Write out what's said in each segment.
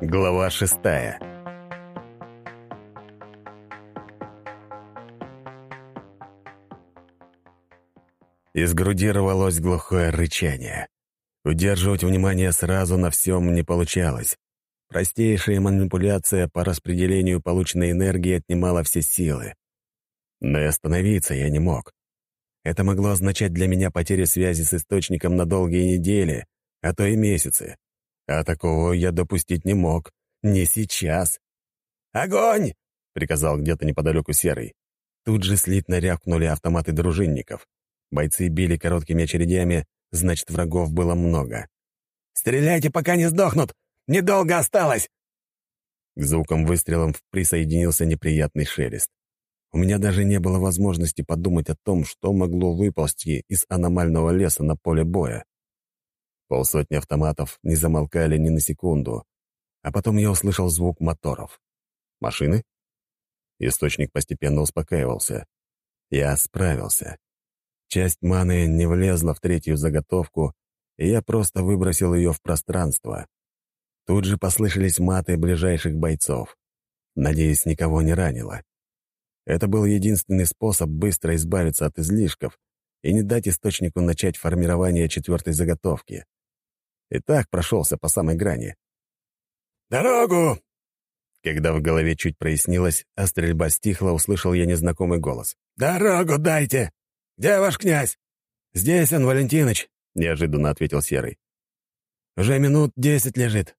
Глава 6. Из груди рвалось глухое рычание. Удерживать внимание сразу на всем не получалось. Простейшая манипуляция по распределению полученной энергии отнимала все силы. Но и остановиться я не мог. Это могло означать для меня потерю связи с источником на долгие недели, а то и месяцы. А такого я допустить не мог. Не сейчас. «Огонь!» — приказал где-то неподалеку Серый. Тут же слитно рявкнули автоматы дружинников. Бойцы били короткими очередями, значит, врагов было много. «Стреляйте, пока не сдохнут! Недолго осталось!» К звукам выстрелов присоединился неприятный шелест. У меня даже не было возможности подумать о том, что могло выползти из аномального леса на поле боя. Полсотни автоматов не замолкали ни на секунду, а потом я услышал звук моторов. Машины? Источник постепенно успокаивался. Я справился. Часть маны не влезла в третью заготовку, и я просто выбросил ее в пространство. Тут же послышались маты ближайших бойцов. Надеюсь, никого не ранило. Это был единственный способ быстро избавиться от излишков и не дать источнику начать формирование четвертой заготовки. И так прошелся по самой грани. «Дорогу!» Когда в голове чуть прояснилось, а стрельба стихла, услышал я незнакомый голос. «Дорогу дайте! Где ваш князь?» «Здесь он, Валентиныч», — неожиданно ответил Серый. «Уже минут 10 лежит.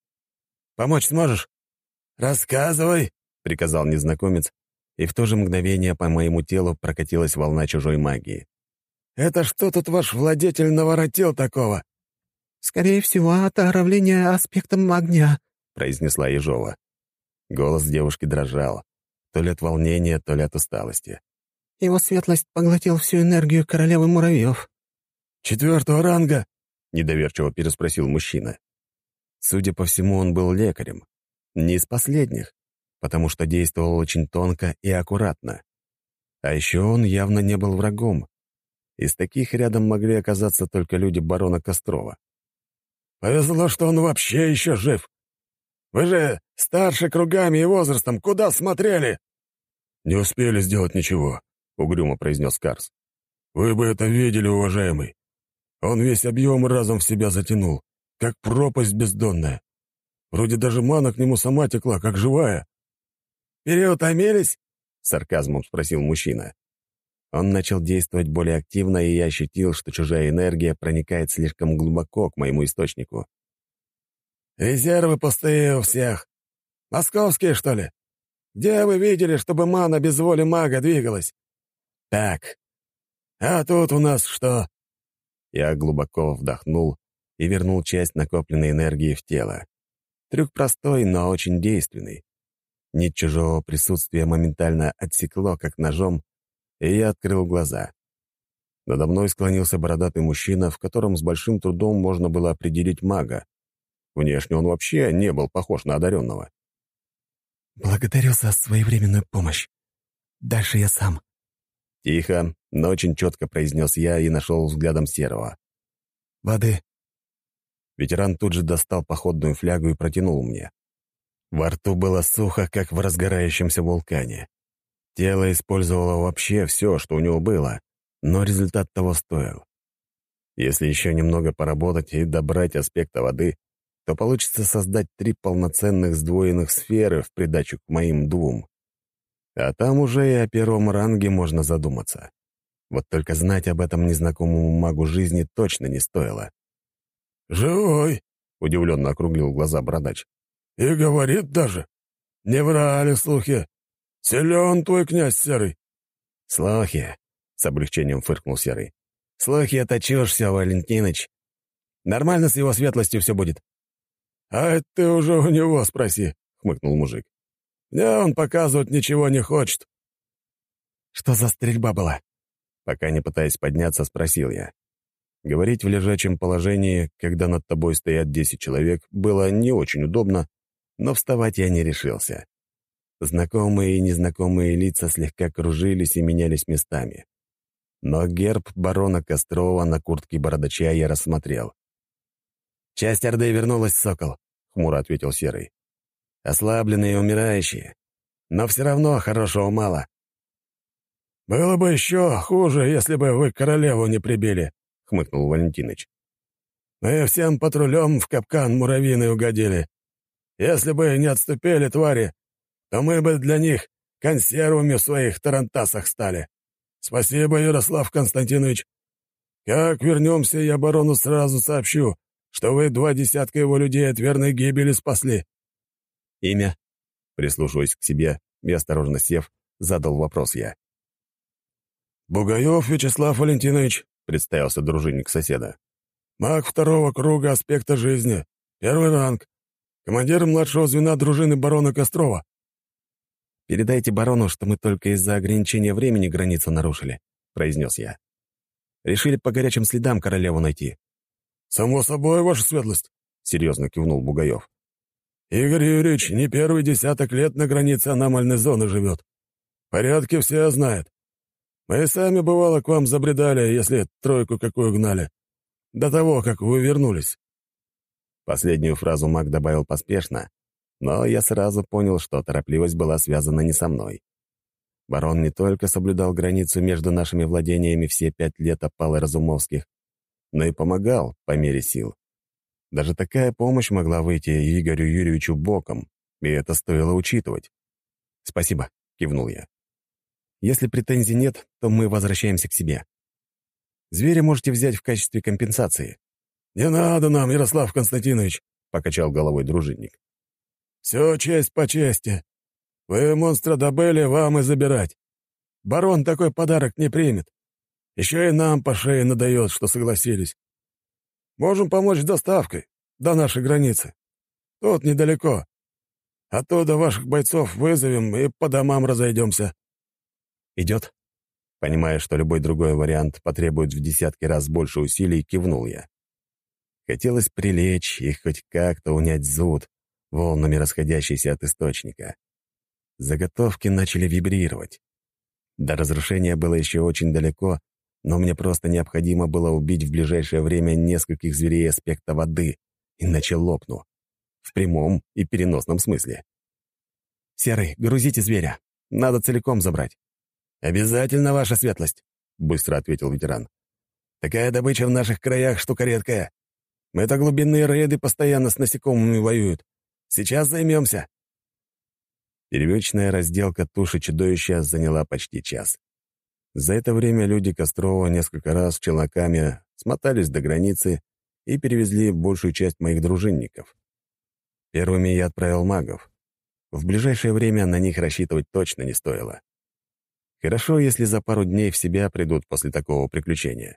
Помочь сможешь?» «Рассказывай», — приказал незнакомец, и в то же мгновение по моему телу прокатилась волна чужой магии. «Это что тут ваш владетель наворотил такого?» «Скорее всего, отравление аспектом огня», — произнесла Ежова. Голос девушки дрожал, то ли от волнения, то ли от усталости. «Его светлость поглотил всю энергию королевы муравьев». «4-го ранга?» — недоверчиво переспросил мужчина. Судя по всему, он был лекарем. Не из последних, потому что действовал очень тонко и аккуратно. А еще он явно не был врагом. Из таких рядом могли оказаться только люди барона Кострова. «Повезло, что он вообще еще жив. Вы же старше кругами и возрастом, куда смотрели?» «Не успели сделать ничего», — угрюмо произнес Карс. «Вы бы это видели, уважаемый. Он весь объем разом в себя затянул, как пропасть бездонная. Вроде даже мана к нему сама текла, как живая». «Переутомились?» — сарказмом спросил мужчина. Он начал действовать более активно, и я ощутил, что чужая энергия проникает слишком глубоко к моему источнику. «Резервы пустые у всех. Московские, что ли? Где вы видели, чтобы мана без воли мага двигалась? Так, а тут у нас что?» Я глубоко вдохнул и вернул часть накопленной энергии в тело. Трюк простой, но очень действенный. Нить чужого присутствия моментально отсекло, как ножом, и я открыл глаза. Надо мной склонился бородатый мужчина, в котором с большим трудом можно было определить мага. Внешне он вообще не был похож на одаренного. «Благодарю за своевременную помощь. Дальше я сам». Тихо, но очень четко произнес я и нашел взглядом Серого. «Воды». Ветеран тут же достал походную флягу и протянул мне. Во рту было сухо, как в разгорающемся вулкане. Тело использовало вообще все, что у него было, но результат того стоил. Если еще немного поработать и добрать аспекта воды, то получится создать 3 полноценных сдвоенных сферы в придачу к моим 2. А там уже и о 1-м ранге можно задуматься. Вот только знать об этом незнакомому магу жизни точно не стоило. «Живой!» — удивленно округлил глаза бородач. «И говорит даже. Не врали слухи. Силен твой князь Серый». «Слухи!» — с облегчением фыркнул Серый. «Слухи — это чушь все, Валентиныч. Нормально с его светлостью все будет». «А это ты уже у него спроси», — хмыкнул мужик. «Мне он показывать ничего не хочет». «Что за стрельба была?» Пока не пытаясь подняться, спросил я. Говорить в лежачем положении, когда над тобой стоят 10 человек, было не очень удобно, но вставать я не решился. Знакомые и незнакомые лица слегка кружились и менялись местами. Но герб барона Кострова на куртке бородача я рассмотрел. «Часть Орды вернулась, Сокол», — хмуро ответил Серый. «Ослабленные и умирающие. Но все равно хорошего мало». «Было бы еще хуже, если бы вы королеву не прибили», — хмыкнул Валентиныч. «Мы всем патрулем в капкан муравьиный угодили. Если бы не отступили твари, то мы бы для них консервами в своих тарантасах стали. Спасибо, Ярослав Константинович. Как вернемся, я барону сразу сообщу, что вы 20 его людей от верной гибели спасли». «Имя?» Прислушиваясь к себе и осторожно сев, задал вопрос я. «Бугаев Вячеслав Валентинович», — представился дружинник соседа. «Маг 2-го круга аспекта жизни, 1-й ранг, командир младшего звена дружины барона Кострова». «Передайте барону, что мы только из-за ограничения времени границу нарушили», — произнес я. «Решили по горячим следам королеву найти». «Само собой, ваша светлость», — серьезно кивнул Бугаев. «Игорь Юрьевич не первый десяток лет на границе аномальной зоны живет. Порядки все знает. Мы сами, бывало, к вам забредали, если тройку какую гнали. До того, как вы вернулись». Последнюю фразу маг добавил поспешно, но я сразу понял, что торопливость была связана не со мной. Барон не только соблюдал границу между нашими владениями все 5 лет опалы Разумовских, но и помогал по мере сил. Даже такая помощь могла выйти Игорю Юрьевичу боком, и это стоило учитывать. «Спасибо», — кивнул я. «Если претензий нет, то мы возвращаемся к себе. Зверя можете взять в качестве компенсации». «Не надо нам, Ярослав Константинович», — покачал головой дружинник. «Все честь по чести. Вы монстра добыли, вам и забирать. Барон такой подарок не примет. Еще и нам по шее надает, что согласились. Можем помочь с доставкой до нашей границы. Тут недалеко. Оттуда ваших бойцов вызовем и по домам разойдемся». «Идет?» Понимая, что любой другой вариант потребует в десятки раз больше усилий, кивнул я. Хотелось прилечь и хоть как-то унять зуд, волнами расходящийся от источника. Заготовки начали вибрировать. До разрушения было еще очень далеко, но мне просто необходимо было убить в ближайшее время нескольких зверей аспекта воды, иначе лопну. В прямом и переносном смысле. «Серый, грузите зверя. Надо целиком забрать». «Обязательно, ваша светлость», — быстро ответил ветеран. «Такая добыча в наших краях штука редкая. Мы-то глубинные рейды постоянно с насекомыми воюют. Сейчас займемся». Первичная разделка туши чудовища заняла почти час. За это время люди Кострова несколько раз челноками смотались до границы и перевезли большую часть моих дружинников. Первыми я отправил магов. В ближайшее время на них рассчитывать точно не стоило. Хорошо, если за пару дней в себя придут после такого приключения.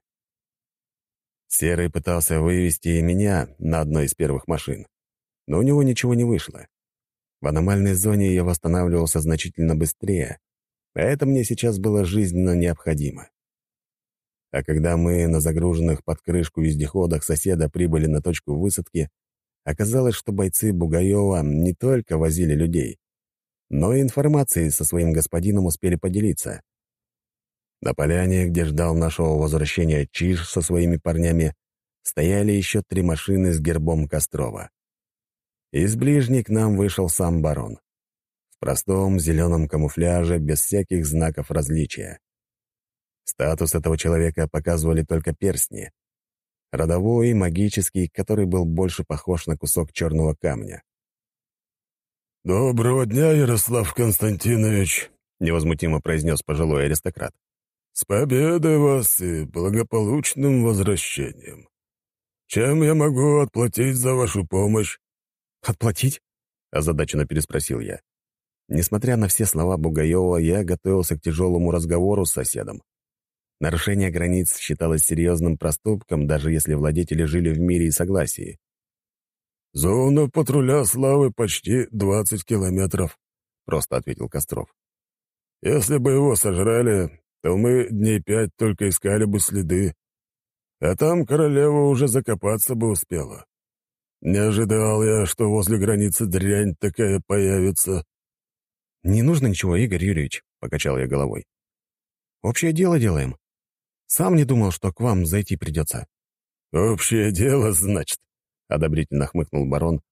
Серый пытался вывести и меня на одной из первых машин, но у него ничего не вышло. В аномальной зоне я восстанавливался значительно быстрее, а это мне сейчас было жизненно необходимо. А когда мы на загруженных под крышку вездеходах соседа прибыли на точку высадки, оказалось, что бойцы Бугаева не только возили людей, но и информацией со своим господином успели поделиться. На поляне, где ждал нашего возвращения Чиж со своими парнями, стояли еще 3 машины с гербом Кострова. Из ближней к нам вышел сам барон. В простом зеленом камуфляже, без всяких знаков различия. Статус этого человека показывали только перстни. Родовой и магический, который был больше похож на кусок черного камня. «Доброго дня, Ярослав Константинович», — невозмутимо произнес пожилой аристократ. «С победой вас и благополучным возвращением. Чем я могу отплатить за вашу помощь?» «Отплатить?» — озадаченно переспросил я. Несмотря на все слова Бугаева, я готовился к тяжелому разговору с соседом. Нарушение границ считалось серьезным проступком, даже если владетели жили в мире и согласии. «Зона патруля славы почти 20 километров», — просто ответил Костров. «Если бы его сожрали, то мы дней 5 только искали бы следы, а там королева уже закопаться бы успела. Не ожидал я, что возле границы дрянь такая появится». «Не нужно ничего, Игорь Юрьевич», — покачал я головой. «Общее дело делаем. Сам не думал, что к вам зайти придется». «Общее дело, значит», — одобрительно хмыкнул барон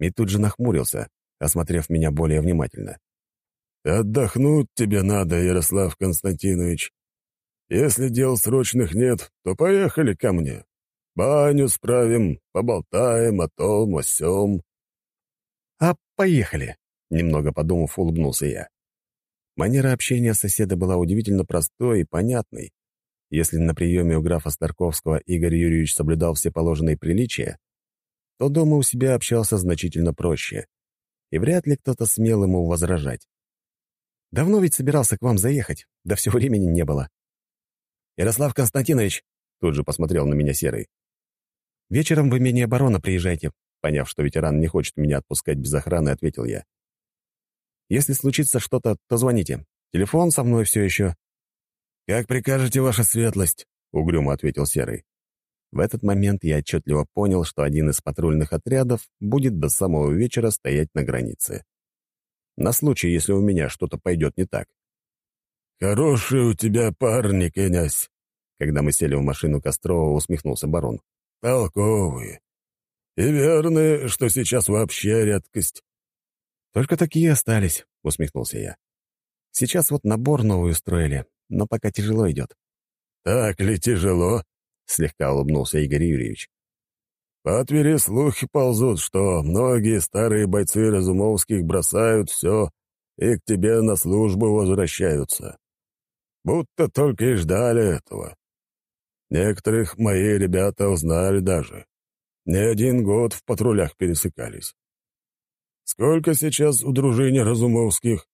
И тут же нахмурился, осмотрев меня более внимательно. «Отдохнуть тебе надо, Ярослав Константинович. Если дел срочных нет, то поехали ко мне. Баню справим, поболтаем о том, о сём». «А поехали!» — немного подумав, улыбнулся я. Манера общения соседа была удивительно простой и понятной. Если на приеме у графа Старковского Игорь Юрьевич соблюдал все положенные приличия, то дома у себя общался значительно проще, и вряд ли кто-то смел ему возражать. «Давно ведь собирался к вам заехать, да все времени не было». «Ярослав Константинович», — тут же посмотрел на меня Серый, «вечером в имение барона приезжайте». Поняв, что ветеран не хочет меня отпускать без охраны, ответил я. «Если случится что-то, то звоните. Телефон со мной все еще». «Как прикажете, ваша светлость», — угрюмо ответил Серый. В этот момент я отчетливо понял, что один из патрульных отрядов будет до самого вечера стоять на границе. На случай, если у меня что-то пойдет не так. «Хорошие у тебя парни, князь», — когда мы сели в машину Кострова, усмехнулся барон. «Толковые. И верные, что сейчас вообще редкость». «Только такие остались», — усмехнулся я. «Сейчас вот набор новый устроили, но пока тяжело идет». «Так ли тяжело?» — слегка улыбнулся Игорь Юрьевич. «По Твери слухи ползут, что многие старые бойцы Разумовских бросают все и к тебе на службу возвращаются. Будто только и ждали этого. Некоторых мои ребята узнали даже. Не один год в патрулях пересекались. Сколько сейчас у дружины Разумовских?»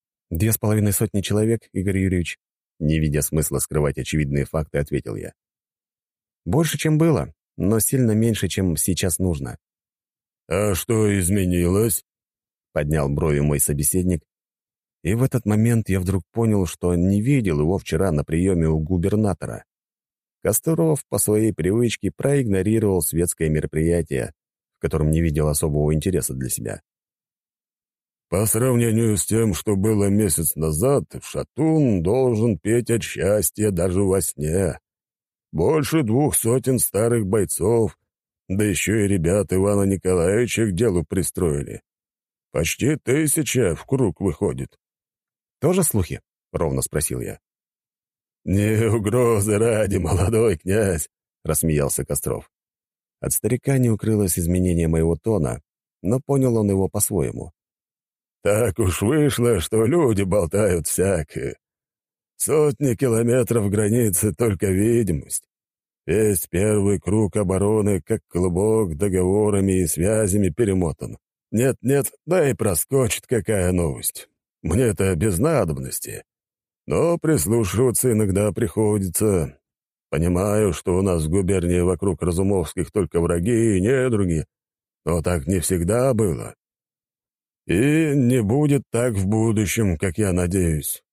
2,5 человек, Игорь Юрьевич. Не видя смысла скрывать очевидные факты, ответил я. Больше, чем было, но сильно меньше, чем сейчас нужно. «А что изменилось?» — поднял брови мой собеседник. И в этот момент я вдруг понял, что не видел его вчера на приеме у губернатора. Костров по своей привычке проигнорировал светское мероприятие, в котором не видел особого интереса для себя. «По сравнению с тем, что было месяц назад, Шатун должен петь от счастья даже во сне. Больше 200 старых бойцов, да еще и ребят Ивана Николаевича к делу пристроили. Почти 1000 в круг выходит». «Тоже слухи?» — ровно спросил я. «Не угрозы ради, молодой князь», — рассмеялся Костров. От старика не укрылось изменение моего тона, но понял он его по-своему. «Так уж вышло, что люди болтают всякое. Сотни километров границы — только видимость. Весь первый круг обороны, как клубок, договорами и связями перемотан. Нет-нет, да и проскочит какая новость. Мне-то без надобности. Но прислушиваться иногда приходится. Понимаю, что у нас в губернии вокруг Разумовских только враги и недруги, но так не всегда было. И не будет так в будущем, как я надеюсь».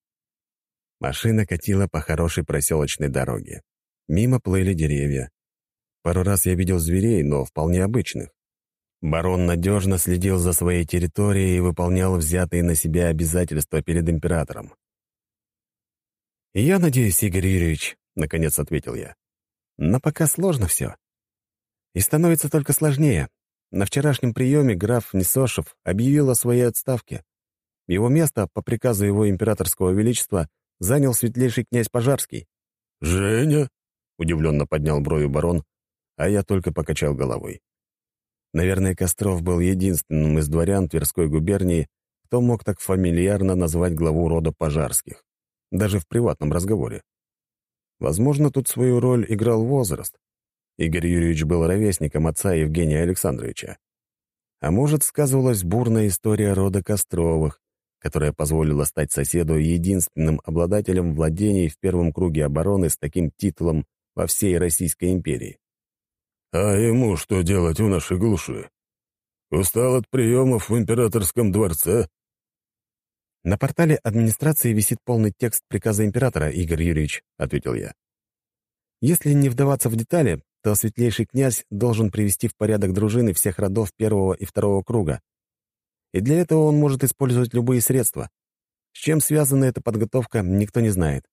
Машина катила по хорошей проселочной дороге. Мимо плыли деревья. Пару раз я видел зверей, но вполне обычных. Барон надежно следил за своей территорией и выполнял взятые на себя обязательства перед императором. «Я надеюсь, Игорь Юрьевич», — наконец ответил я. «Но пока сложно все. И становится только сложнее. На вчерашнем приеме граф Несошев объявил о своей отставке. Его место, по приказу его императорского величества, занял светлейший князь Пожарский». «Женя?» — удивленно поднял брови барон, а я только покачал головой. Наверное, Костров был единственным из дворян Тверской губернии, кто мог так фамильярно назвать главу рода Пожарских, даже в приватном разговоре. Возможно, тут свою роль играл возраст. Игорь Юрьевич был ровесником отца Евгения Александровича. А может, сказывалась бурная история рода Костровых, которая позволила стать соседу единственным обладателем владений в первом круге обороны с таким титулом во всей Российской империи. «А ему что делать в нашей глуши? Устал от приемов в императорском дворце?» «На портале администрации висит полный текст приказа императора, Игорь Юрьевич», — ответил я. «Если не вдаваться в детали, то светлейший князь должен привести в порядок дружины всех родов первого и второго круга. И для этого он может использовать любые средства. С чем связана эта подготовка, никто не знает».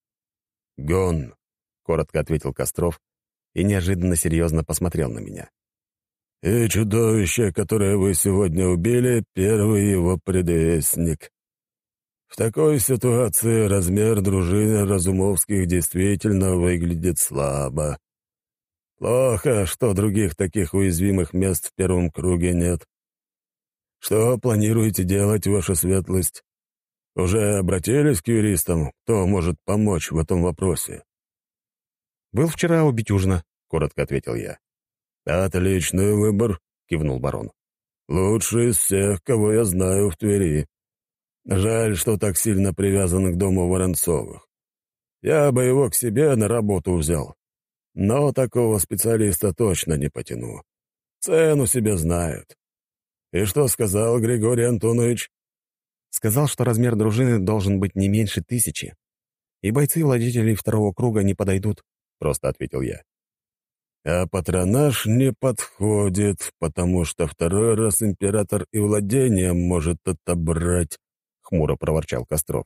«Гон», — коротко ответил Костров и неожиданно серьезно посмотрел на меня. И чудовище, которое вы сегодня убили, первый его предвестник. В такой ситуации размер дружины Разумовских действительно выглядит слабо. Плохо, что других таких уязвимых мест в первом круге нет. Что планируете делать, ваша светлость? Уже обратились к юристам, кто может помочь в этом вопросе? «Был вчера у Битюжина», — коротко ответил я. «Отличный выбор», — кивнул барон. «Лучший из всех, кого я знаю в Твери. Жаль, что так сильно привязан к дому Воронцовых. Я бы его к себе на работу взял. Но такого специалиста точно не потяну. Цену себе знают. И что сказал Григорий Антонович?» Сказал, что размер дружины должен быть не меньше 1000, и бойцы владетелей второго круга не подойдут, — просто ответил я. «А патронаж не подходит, потому что второй раз император и владение может отобрать», — хмуро проворчал Костров.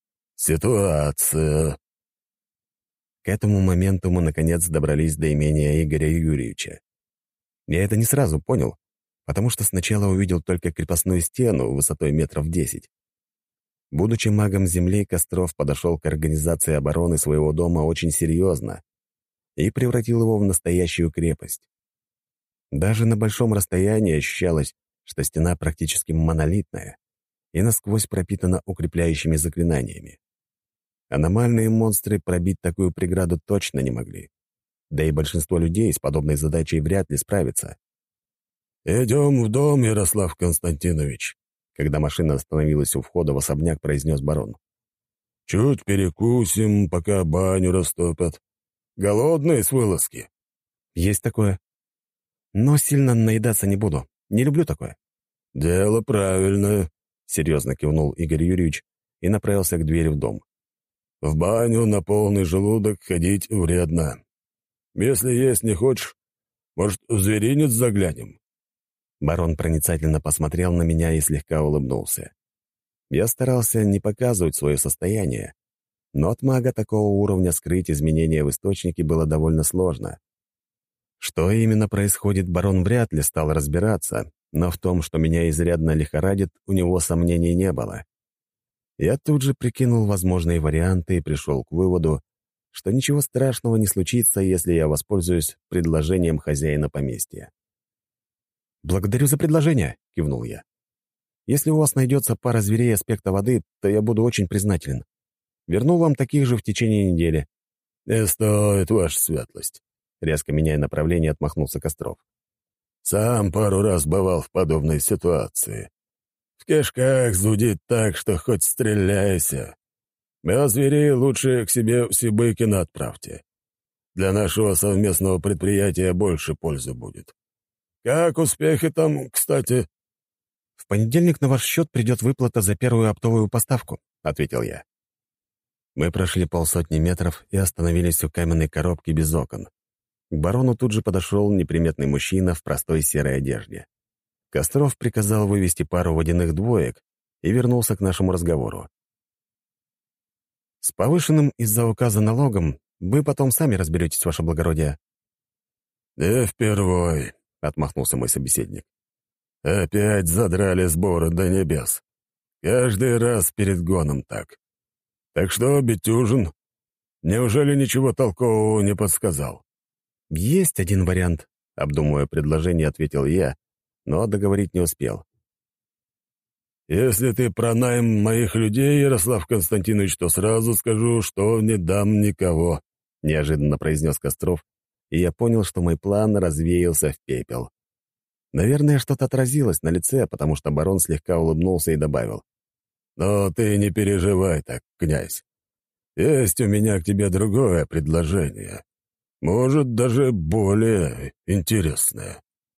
«Ситуация». К этому моменту мы, наконец, добрались до имения Игоря Юрьевича. Я это не сразу понял, потому что сначала увидел только крепостную стену высотой метров 10. Будучи магом земли, Костров подошел к организации обороны своего дома очень серьезно и превратил его в настоящую крепость. Даже на большом расстоянии ощущалось, что стена практически монолитная и насквозь пропитана укрепляющими заклинаниями. Аномальные монстры пробить такую преграду точно не могли. Да и большинство людей с подобной задачей вряд ли справится. «Идем в дом, Ярослав Константинович», — когда машина остановилась у входа в особняк, произнес барон. «Чуть перекусим, пока баню растопят. Голодные с вылазки?» «Есть такое. Но сильно наедаться не буду. Не люблю такое». «Дело правильное», — серьезно кивнул Игорь Юрьевич и направился к двери в дом. «В баню на полный желудок ходить вредно. Если есть не хочешь, может, в зверинец заглянем?» Барон проницательно посмотрел на меня и слегка улыбнулся. Я старался не показывать свое состояние, но от мага такого уровня скрыть изменения в источнике было довольно сложно. Что именно происходит, барон вряд ли стал разбираться, но в том, что меня изрядно лихорадит, у него сомнений не было. Я тут же прикинул возможные варианты и пришел к выводу, что ничего страшного не случится, если я воспользуюсь предложением хозяина поместья. «Благодарю за предложение», — кивнул я. «Если у вас найдется пара зверей аспекта воды, то я буду очень признателен. Верну вам таких же в течение недели». «Не стоит, ваша светлость», — резко меняя направление, отмахнулся Костров. «Сам пару раз бывал в подобной ситуации. В кишках зудит так, что хоть стреляйся. А зверей лучше к себе в Сибыкино отправьте. Для нашего совместного предприятия больше пользы будет. Как успехи там, кстати?» «В понедельник на ваш счет придет выплата за первую оптовую поставку», — ответил я. Мы прошли 50 метров и остановились у каменной коробки без окон. К барону тут же подошел неприметный мужчина в простой серой одежде. Костров приказал вывести пару водяных двоек и вернулся к нашему разговору. «С повышенным из-за указа налогом вы потом сами разберетесь, ваше благородие». «Не впервой», — отмахнулся мой собеседник. «Опять задрали сборы до небес. Каждый раз перед гоном так. Так что, Битюжин, неужели ничего толкового не подсказал?» «Есть один вариант», — обдумывая предложение, ответил я, но договорить не успел. «Если ты про найм моих людей, Ярослав Константинович, то сразу скажу, что не дам никого», — неожиданно произнес Костров, и я понял, что мой план развеялся в пепел. Наверное, что-то отразилось на лице, потому что барон слегка улыбнулся и добавил. «Но ты не переживай так, князь. Есть у меня к тебе другое предложение. Может, даже более интересное».